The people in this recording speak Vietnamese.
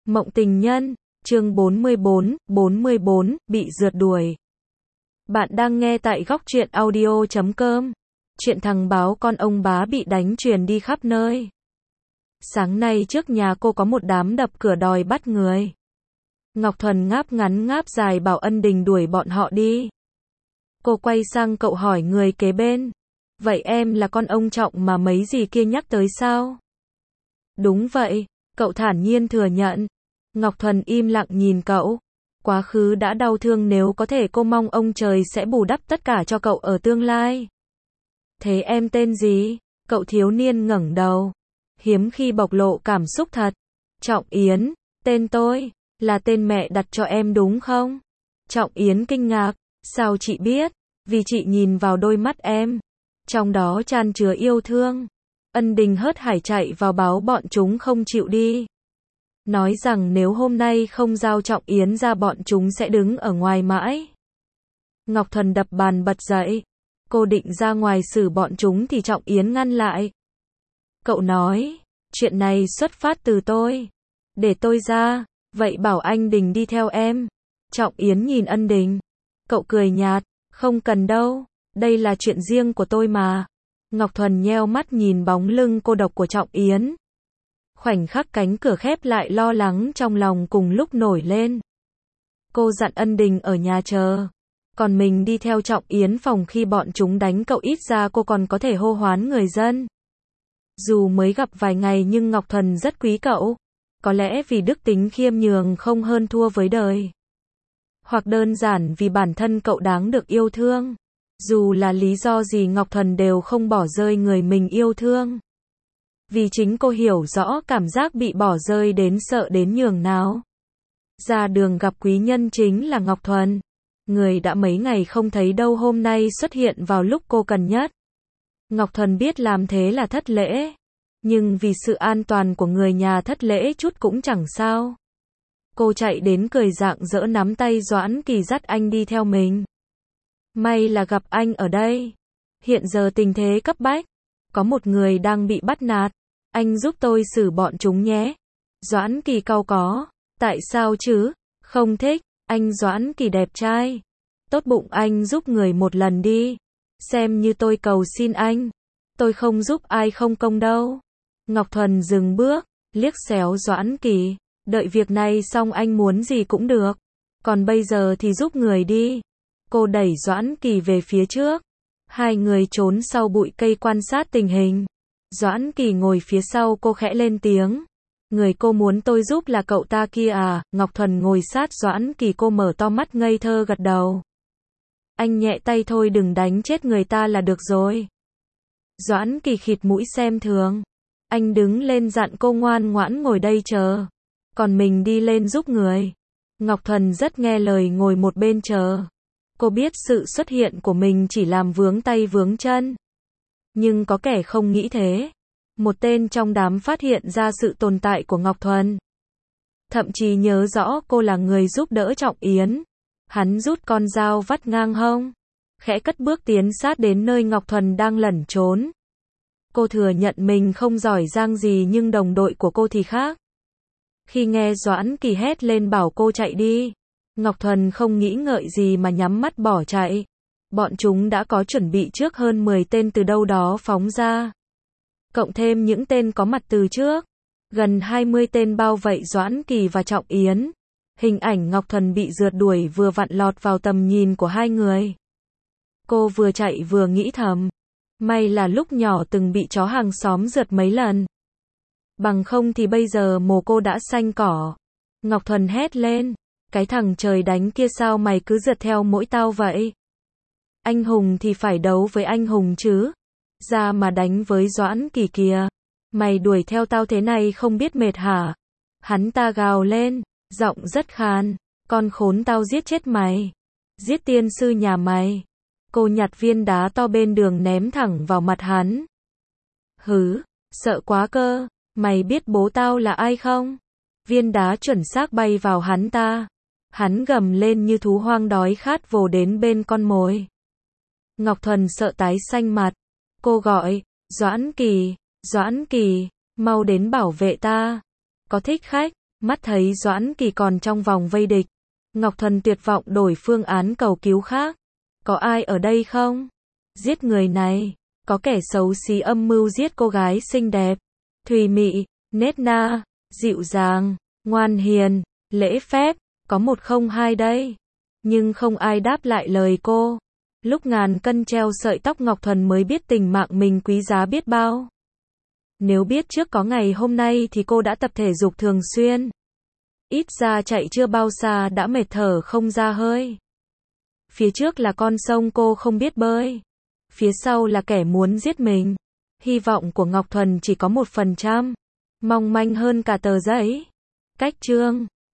Mộng tình nhân, chương 44, bị rượt đuổi. Bạn đang nghe tại Góc Truyện Audio.com. Chuyện thằng báo con ông bá bị đánh truyền đi khắp nơi. Sáng nay trước nhà cô có một đám đập cửa đòi bắt người. Ngọc Thuần ngáp ngắn ngáp dài bảo Ân Đình đuổi bọn họ đi. Cô quay sang cậu hỏi người kế bên. Vậy em là con ông Trọng mà mấy dì kia nhắc tới sao? Đúng vậy, cậu thản nhiên thừa nhận. Ngọc Thuần im lặng nhìn cậu. Quá khứ đã đau thương, nếu có thể cô mong ông trời sẽ bù đắp tất cả cho cậu ở tương lai. Thế em tên gì? Cậu thiếu niên ngẩng đầu. Hiếm khi bộc lộ cảm xúc thật. Trọng Yến, tên tôi, là tên mẹ đặt cho em đúng không? Trọng Yến kinh ngạc, sao chị biết? Vì chị nhìn vào đôi mắt em. Trong đó tràn chứa yêu thương. Ân Đình hớt hải chạy vào báo bọn chúng không chịu đi. Nói rằng nếu hôm nay không giao Trọng Yến ra bọn chúng sẽ đứng ở ngoài mãi. Ngọc Thuần đập bàn bật dậy. Cô định ra ngoài xử bọn chúng thì Trọng Yến ngăn lại. Cậu nói, chuyện này xuất phát từ tôi. Để tôi ra, vậy bảo anh Đình đi theo em. Trọng Yến nhìn Ân Đình. Cậu cười nhạt, không cần đâu, đây là chuyện riêng của tôi mà. Ngọc Thuần nheo mắt nhìn bóng lưng cô độc của Trọng Yến. Khoảnh khắc cánh cửa khép lại, lo lắng trong lòng cùng lúc nổi lên. Cô dặn Ân Đình ở nhà chờ. Còn mình đi theo Trọng Yến phòng khi bọn chúng đánh cậu, ít ra cô còn có thể hô hoán người dân. Dù mới gặp vài ngày nhưng Ngọc Thuần rất quý cậu. Có lẽ vì đức tính khiêm nhường không hơn thua với đời. Hoặc đơn giản vì bản thân cậu đáng được yêu thương. Dù là lý do gì Ngọc Thuần đều không bỏ rơi người mình yêu thương. Vì chính cô hiểu rõ cảm giác bị bỏ rơi đến sợ đến nhường nào. Ra đường gặp quý nhân chính là Ngọc Thuần. Người đã mấy ngày không thấy đâu hôm nay xuất hiện vào lúc cô cần nhất. Ngọc Thuần biết làm thế là thất lễ. Nhưng vì sự an toàn của người nhà thất lễ chút cũng chẳng sao. Cô chạy đến cười rạng rỡ nắm tay Doãn Kỳ dắt anh đi theo mình. May là gặp anh ở đây. Hiện giờ tình thế cấp bách. Có một người đang bị bắt nạt. Anh giúp tôi xử bọn chúng nhé. Doãn Kỳ cau có. Tại sao chứ? Không thích. Anh Doãn Kỳ đẹp trai. Tốt bụng anh giúp người một lần đi. Xem như tôi cầu xin anh. Tôi không giúp ai không công đâu. Ngọc Thuần dừng bước, liếc xéo Doãn Kỳ. Đợi việc này xong anh muốn gì cũng được. Còn bây giờ thì giúp người đi. Cô đẩy Doãn Kỳ về phía trước. Hai người trốn sau bụi cây quan sát tình hình. Doãn Kỳ ngồi phía sau cô khẽ lên tiếng. Người cô muốn tôi giúp là cậu ta kia à? Ngọc Thuần ngồi sát Doãn Kỳ, cô mở to mắt ngây thơ gật đầu. Anh nhẹ tay thôi, đừng đánh chết người ta là được rồi. Doãn Kỳ khịt mũi xem thường. Anh đứng lên dặn cô ngoan ngoãn ngồi đây chờ. Còn mình đi lên giúp người. Ngọc Thuần rất nghe lời ngồi một bên chờ. Cô biết sự xuất hiện của mình chỉ làm vướng tay vướng chân. Nhưng có kẻ không nghĩ thế. Một tên trong đám phát hiện ra sự tồn tại của Ngọc Thuần. Thậm chí nhớ rõ cô là người giúp đỡ Trọng Yến. Hắn rút con dao vắt ngang hông. Khẽ cất bước tiến sát đến nơi Ngọc Thuần đang lẩn trốn. Cô thừa nhận mình không giỏi giang gì nhưng đồng đội của cô thì khác. Khi nghe Doãn Kỳ hét lên bảo cô chạy đi, Ngọc Thuần không nghĩ ngợi gì mà nhắm mắt bỏ chạy. Bọn chúng đã có chuẩn bị trước, hơn 10 tên từ đâu đó phóng ra. Cộng thêm những tên có mặt từ trước. Gần 20 tên bao vây Doãn Kỳ và Trọng Yến. Hình ảnh Ngọc Thuần bị rượt đuổi vừa vặn lọt vào tầm nhìn của hai người. Cô vừa chạy vừa nghĩ thầm. May là lúc nhỏ từng bị chó hàng xóm rượt mấy lần. Bằng không thì bây giờ mồ cô đã xanh cỏ. Ngọc Thuần hét lên. Cái thằng trời đánh kia, sao mày cứ rượt theo mỗi tao vậy? Anh hùng thì phải đấu với anh hùng chứ. Ra mà đánh với Doãn Kỳ kìa. Mày đuổi theo tao thế này không biết mệt hả? Hắn ta gào lên, giọng rất khàn. Con khốn, tao giết chết mày. Giết tiên sư nhà mày. Cô nhặt viên đá to bên đường ném thẳng vào mặt hắn. Hứ, sợ quá cơ. Mày biết bố tao là ai không? Viên đá chuẩn xác bay vào hắn ta. Hắn gầm lên như thú hoang đói khát vồ đến bên con mồi. Ngọc Thuần sợ tái xanh mặt. Cô gọi, Doãn Kỳ, mau đến bảo vệ ta. Có thích khách, Mắt thấy Doãn Kỳ còn trong vòng vây địch, Ngọc Thuần tuyệt vọng đổi phương án cầu cứu khác. Có ai ở đây không? Giết người này. Có kẻ xấu xí âm mưu giết cô gái xinh đẹp, thùy mị, nết na, dịu dàng, ngoan hiền, lễ phép, có 102 đây. Nhưng không ai đáp lại lời cô. Lúc ngàn cân treo sợi tóc Ngọc Thuần mới biết tình mạng mình quý giá biết bao. Nếu biết trước có ngày hôm nay thì cô đã tập thể dục thường xuyên. Ít ra chạy chưa bao xa đã mệt thở không ra hơi. Phía trước là con sông cô không biết bơi. Phía sau là kẻ muốn giết mình. Hy vọng của Ngọc Thuần chỉ có 1%. Mong manh hơn cả tờ giấy. Cách chương